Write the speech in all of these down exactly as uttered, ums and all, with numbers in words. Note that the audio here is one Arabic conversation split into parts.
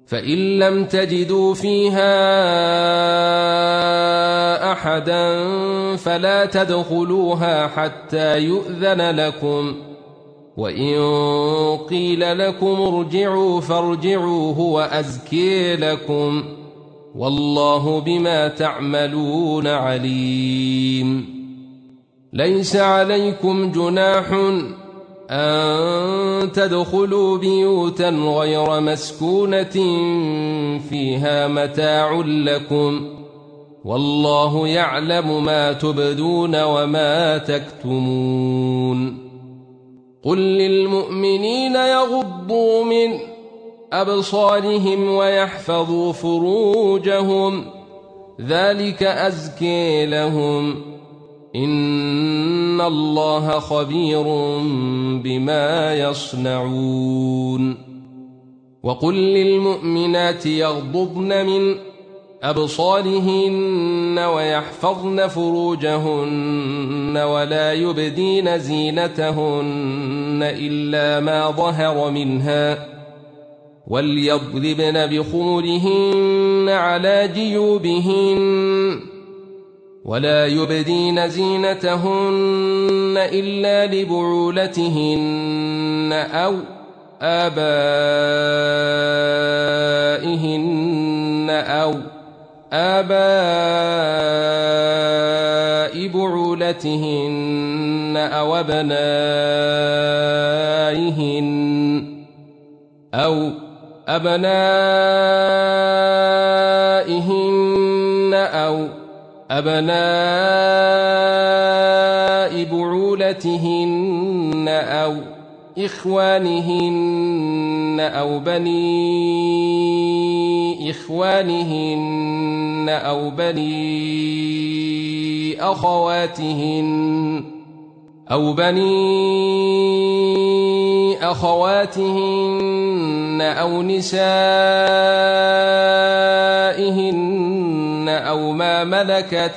فإن لم تجدوا فيها أحدا فلا تدخلوها حتى يؤذن لكم، وإن قيل لكم ارجعوا فارجعوا هو أزكي لكم، والله بما تعملون عليم. ليس عليكم جناح أن تدخلوا بيوتا غير مسكونة فيها متاع لكم، والله يعلم ما تبدون وما تكتمون. قل للمؤمنين يغضوا من أبصارهم ويحفظوا فروجهم، ذلك أزكي لهم، إن الله خبير بما يصنعون. وقل للمؤمنات يغضضن من أبصارهن ويحفظن فروجهن ولا يبدين زينتهن إلا ما ظهر منها، وليضربن بخمرهن على جيوبهن، ولا يبدين زينتهن إلا لبعولتهن أو آبائهن أو آباء بعولتهن أو أبنائهن أو أبنائهن أو أبناء بعولتهن أو إخوانهن أو بني إخوانهن أو بني أخواتهن أو بني أخواتهن أو نسائهن أو ما ملكت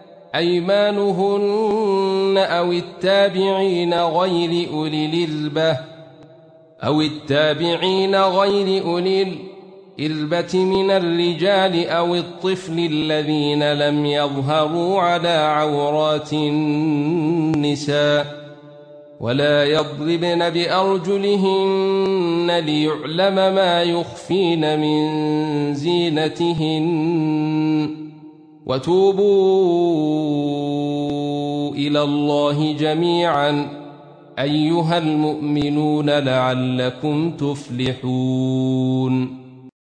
أيمانهن أو التابعين غير أولي الإربة أو التابعين غير أولي الإربة من الرجال أو الطفل الذين لم يظهروا على عورات النساء، ولا يضربن بأرجلهن ليعلم ما يخفين من زينتهن. وتوبوا إلى الله جميعا أيها المؤمنون لعلكم تفلحون.